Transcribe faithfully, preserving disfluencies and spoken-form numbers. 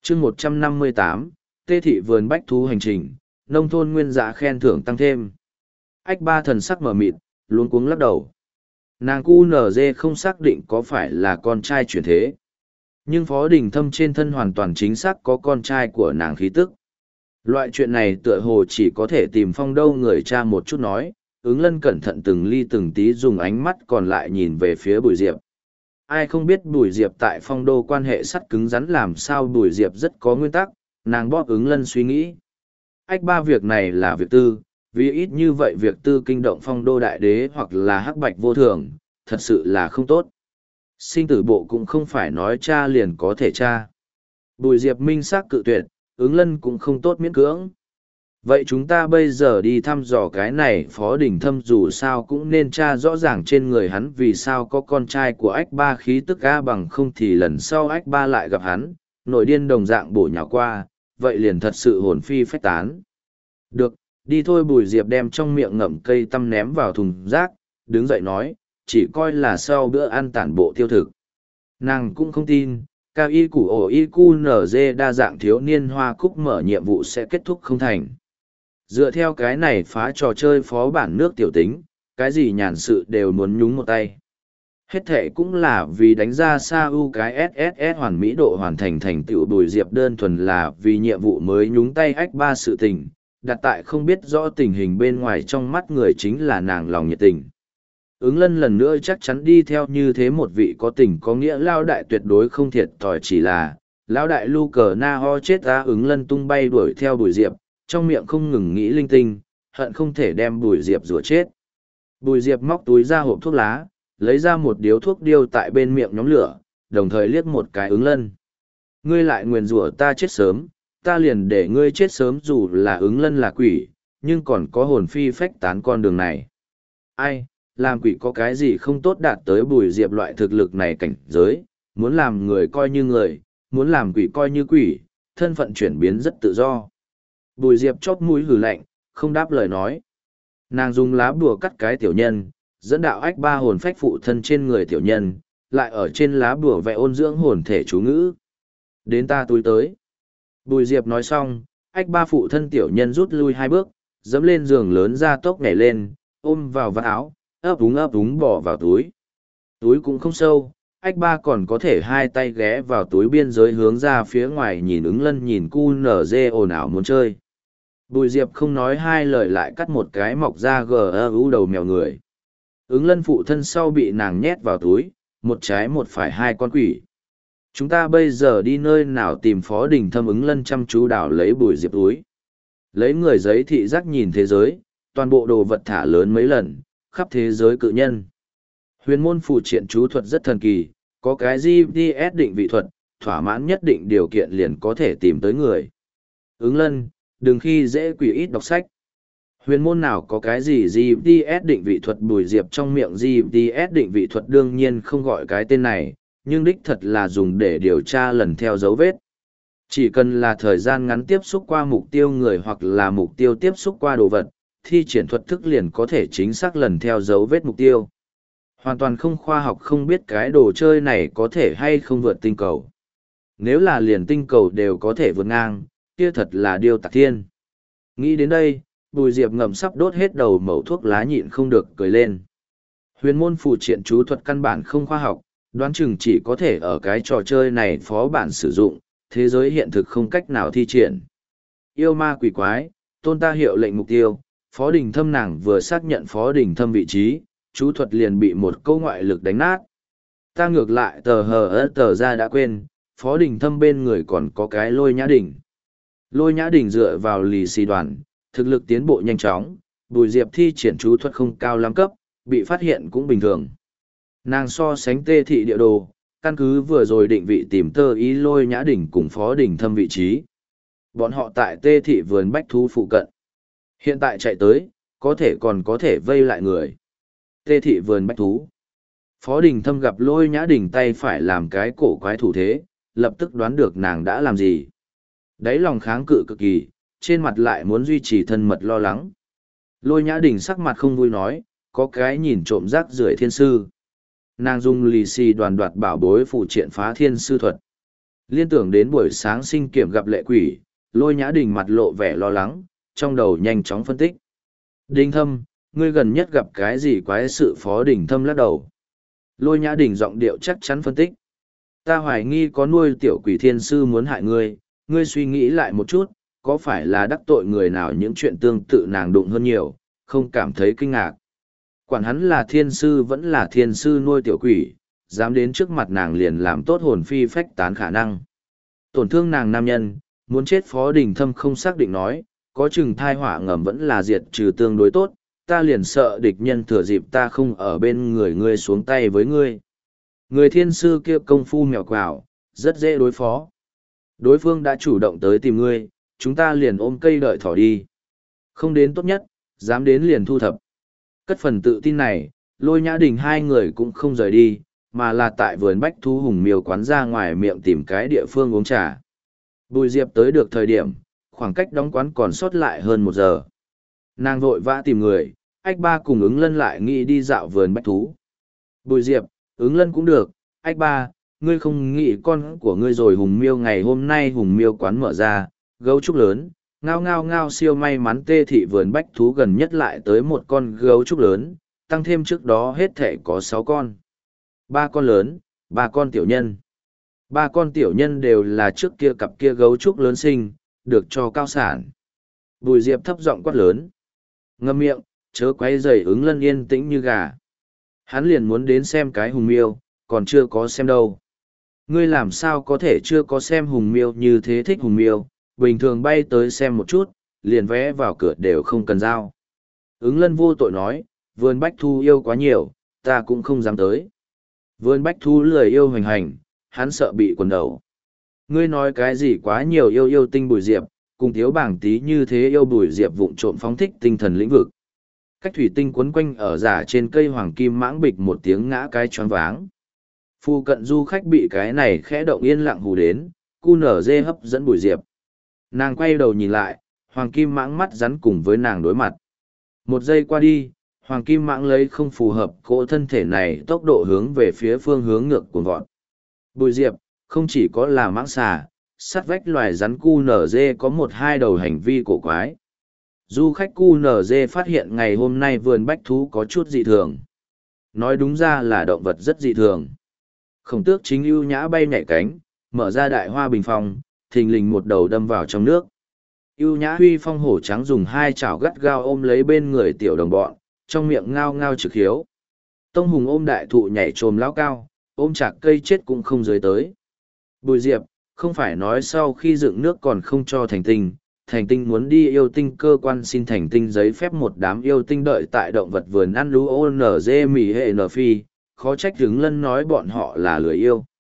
chương một trăm năm mươi tám, Tê thị vườn bách thú hành trình, nông thôn nguyên dạ khen thưởng tăng thêm. Ách ba thần sắc mở mịt, luống cuống lắc đầu. Nàng cu nở dê không xác định có phải là con trai chuyển thế. Nhưng Phó Đình Thâm trên thân hoàn toàn chính xác có con trai của nàng khí tức. Loại chuyện này tựa hồ chỉ có thể tìm Phong Đâu người cha một chút nói, ứng lân cẩn thận từng ly từng tí dùng ánh mắt còn lại nhìn về phía Bùi Diệp. Ai không biết Bùi Diệp tại Phong Đô quan hệ sắt cứng rắn làm sao Bùi Diệp rất có nguyên tắc, nàng bóp ứng lân suy nghĩ. Ách ba việc này là việc tư, vì ít như vậy việc tư kinh động Phong Đô đại đế hoặc là hắc bạch vô thường, thật sự là không tốt. Sinh tử bộ cũng không phải nói cha liền có thể cha. Bùi Diệp minh xác cự tuyệt, ứng lân cũng không tốt miễn cưỡng. Vậy chúng ta bây giờ đi thăm dò cái này Phó Đình Thâm dù sao cũng nên tra rõ ràng trên người hắn vì sao có con trai của ách ba khí tức A bằng không thì lần sau ách ba lại gặp hắn, nội điên đồng dạng bổ nhào qua, vậy liền thật sự hồn phi phách tán. Được, đi thôi. Bùi Diệp đem trong miệng ngậm cây tăm ném vào thùng rác, đứng dậy nói, chỉ coi là sau bữa ăn tản bộ tiêu thực. Nàng cũng không tin, cao y củ ổ y cu nở dê đa dạng thiếu niên hoa cúc mở nhiệm vụ sẽ kết thúc không thành. Dựa theo cái này phá trò chơi phó bản nước tiểu tính, cái gì nhàn sự đều muốn nhúng một tay. Hết thệ cũng là vì đánh ra Sa U cái ét ét ét hoàn mỹ độ hoàn thành thành tựu. Bùi Diệp đơn thuần là vì nhiệm vụ mới nhúng tay ách ba sự tình, đặt tại không biết rõ tình hình bên ngoài trong mắt người chính là nàng lòng nhiệt tình. Ứng lân lần nữa chắc chắn đi theo như thế một vị có tình có nghĩa lao đại tuyệt đối không thiệt thòi, chỉ là lao đại lu cờ na ho chết ra. Ứng lân tung bay đuổi theo Bùi Diệp, trong miệng không ngừng nghĩ linh tinh, hận không thể đem Bùi Diệp rủa chết. Bùi Diệp móc túi ra hộp thuốc lá, lấy ra một điếu thuốc điêu tại bên miệng nhóm lửa, đồng thời liếc một cái ứng lân. Ngươi lại nguyền rủa ta chết sớm, ta liền để ngươi chết sớm. Dù là ứng lân là quỷ, nhưng còn có hồn phi phách tán con đường này. Ai, làm quỷ có cái gì không tốt đạt tới Bùi Diệp loại thực lực này cảnh giới, muốn làm người coi như người, muốn làm quỷ coi như quỷ, thân phận chuyển biến rất tự do. Bùi Diệp chóp mũi hừ lạnh, không đáp lời nói. Nàng dùng lá bùa cắt cái tiểu nhân, dẫn đạo ách ba hồn phách phụ thân trên người tiểu nhân, lại ở trên lá bùa vẽ ôn dưỡng hồn thể chú ngữ. Đến ta túi tới. Bùi Diệp nói xong, ách ba phụ thân tiểu nhân rút lui hai bước, dẫm lên giường lớn ra tốc nhảy lên, ôm vào vạt áo, ấp úng ấp úng bỏ vào túi. Túi cũng không sâu, ách ba còn có thể hai tay ghé vào túi biên giới hướng ra phía ngoài nhìn ứng lân nhìn cu nở dê ồn ào muốn chơi. Bùi Diệp không nói hai lời lại cắt một cái mọc ra gờ ơ u đầu mèo người. Ứng lân phụ thân sau bị nàng nhét vào túi, một trái một phải hai con quỷ. Chúng ta bây giờ đi nơi nào tìm Phó Đình Thâm? Ứng lân chăm chú đảo lấy Bùi Diệp túi. Lấy người giấy thị giác nhìn thế giới, toàn bộ đồ vật thả lớn mấy lần, khắp thế giới cự nhân. Huyền môn phụ triện chú thuật rất thần kỳ, có cái giê pê ét định vị thuật, thỏa mãn nhất định điều kiện liền có thể tìm tới người. Ứng lân, đừng khi dễ quỷ ít đọc sách. Huyền môn nào có cái gì giê pê ét định vị thuật? Bùi Diệp trong miệng giê pê ét định vị thuật đương nhiên không gọi cái tên này, nhưng đích thật là dùng để điều tra lần theo dấu vết. Chỉ cần là thời gian ngắn tiếp xúc qua mục tiêu người hoặc là mục tiêu tiếp xúc qua đồ vật, thi triển thuật thức liền có thể chính xác lần theo dấu vết mục tiêu. Hoàn toàn không khoa học, không biết cái đồ chơi này có thể hay không vượt tinh cầu. Nếu là liền tinh cầu đều có thể vượt ngang, kia thật là điều tạc thiên. Nghĩ đến đây, Bùi Diệp ngậm sắp đốt hết đầu mẩu thuốc lá nhịn không được cười lên. Huyền môn phụ triện chú thuật căn bản không khoa học, đoán chừng chỉ có thể ở cái trò chơi này phó bản sử dụng, thế giới hiện thực không cách nào thi triển. Yêu ma quỷ quái, tôn ta hiệu lệnh mục tiêu, Phó Đình Thâm. Nàng vừa xác nhận Phó Đình Thâm vị trí, chú thuật liền bị một câu ngoại lực đánh nát. Ta ngược lại tờ hờ ớt tờ ra đã quên, Phó Đình Thâm bên người còn có cái Lôi Nhã Đình. Lôi Nhã Đình dựa vào lì xì đoàn, thực lực tiến bộ nhanh chóng, Bùi Diệp thi triển chú thuật không cao lắm cấp, bị phát hiện cũng bình thường. Nàng so sánh Tê thị địa đồ, căn cứ vừa rồi định vị tìm tơ ý Lôi Nhã Đình cùng Phó Đình Thâm vị trí. Bọn họ tại Tê thị vườn bách thú phụ cận. Hiện tại chạy tới, có thể còn có thể vây lại người. Tê thị vườn bách thú. Phó Đình Thâm gặp Lôi Nhã Đình tay phải làm cái cổ quái thủ thế, lập tức đoán được nàng đã làm gì. Đáy lòng kháng cự cực kỳ, trên mặt lại muốn duy trì thân mật lo lắng. Lôi Nhã Đình sắc mặt không vui nói, có cái nhìn trộm rác rưởi thiên sư. Nàng dùng lì xì đoàn đoạt bảo bối phụ triện phá thiên sư thuật. Liên tưởng đến buổi sáng sinh kiểm gặp lệ quỷ, Lôi Nhã Đình mặt lộ vẻ lo lắng, trong đầu nhanh chóng phân tích. Đình Thâm, ngươi gần nhất gặp cái gì quái sự? Phó Đình Thâm lắc đầu. Lôi Nhã Đình giọng điệu chắc chắn phân tích. Ta hoài nghi có nuôi tiểu quỷ thiên sư muốn hại ngươi, ngươi suy nghĩ lại một chút, có phải là đắc tội người nào những chuyện tương tự nàng đụng hơn nhiều, không cảm thấy kinh ngạc. Quản hắn là thiên sư vẫn là thiên sư nuôi tiểu quỷ, dám đến trước mặt nàng liền làm tốt hồn phi phách tán khả năng. Tổn thương nàng nam nhân, muốn chết. Phó Đình Thâm không xác định nói, có chừng thai họa ngầm vẫn là diệt trừ tương đối tốt, ta liền sợ địch nhân thừa dịp ta không ở bên người ngươi xuống tay với ngươi. Người thiên sư kia công phu mèo quào, rất dễ đối phó. Đối phương đã chủ động tới tìm ngươi, chúng ta liền ôm cây đợi thỏ đi. Không đến tốt nhất, dám đến liền thu thập. Cất phần tự tin này, Lôi Nhã Đình hai người cũng không rời đi, mà là tại vườn bách thú hùng miêu quán ra ngoài miệng tìm cái địa phương uống trà. Bùi Diệp tới được thời điểm, khoảng cách đóng quán còn sót lại hơn một giờ. Nàng vội vã tìm người, Ách Ba cùng Ứng Lân lại nghĩ đi dạo vườn bách thú. Bùi Diệp, Ứng Lân cũng được, Ách Ba, ngươi không nghĩ con của ngươi rồi. Hùng miêu ngày hôm nay hùng miêu quán mở ra, gấu trúc lớn, ngao ngao ngao. Siêu may mắn tê thị vườn bách thú gần nhất lại tới một con gấu trúc lớn, tăng thêm trước đó hết thể có sáu con. Ba con lớn, ba con tiểu nhân. Ba con tiểu nhân đều là trước kia cặp kia gấu trúc lớn sinh, được cho cao sản. Bùi Diệp thấp giọng quát lớn. Ngâm miệng, chớ quay rầy. Ứng Lân yên tĩnh như gà. Hắn liền muốn đến xem cái hùng miêu, còn chưa có xem đâu. Ngươi làm sao có thể chưa có xem hùng miêu như thế? Thích hùng miêu, bình thường bay tới xem một chút, liền vé vào cửa đều không cần giao. Ứng Lân vô tội nói, vườn bách thu yêu quá nhiều, ta cũng không dám tới. Vườn bách thu lười yêu hoành hành, hắn sợ bị quần đầu. Ngươi nói cái gì quá nhiều? Yêu yêu tinh Bùi Diệp, cùng thiếu bảng tí như thế yêu. Bùi Diệp vụng trộm phóng thích tinh thần lĩnh vực. Cách thủy tinh quấn quanh ở giả trên cây hoàng kim mãng bịch một tiếng ngã cái choáng váng. Phu cận du khách bị cái này khẽ động yên lặng hù đến, cu nở dê hấp dẫn Bùi Diệp. Nàng quay đầu nhìn lại, hoàng kim mãng mắt rắn cùng với nàng đối mặt. Một giây qua đi, hoàng kim mãng lấy không phù hợp cỗ thân thể này tốc độ hướng về phía phương hướng ngược cuồng vọt. Bùi Diệp, không chỉ có là mãng xà, sắt vách loài rắn cu nở dê có một hai đầu hành vi cổ quái. Du khách cu nở dê phát hiện ngày hôm nay vườn bách thú có chút dị thường. Nói đúng ra là động vật rất dị thường. Khổng tước chính ưu nhã bay nhảy cánh, mở ra đại hoa bình phong, thình lình một đầu đâm vào trong nước. Ưu nhã huy phong hổ trắng dùng hai chảo gắt gao ôm lấy bên người tiểu đồng bọn, trong miệng ngao ngao trực hiếu. Tông hùng ôm đại thụ nhảy trồm lão cao, ôm chạc cây chết cũng không dưới tới. Bùi Diệp, không phải nói sau khi dựng nước còn không cho thành tinh, thành tinh muốn đi yêu tinh cơ quan xin thành tinh giấy phép. Một đám yêu tinh đợi tại động vật vườn ăn lú ô nở dê mì hệ nở phi, khó trách Ứng Lân nói bọn họ là lười yêu.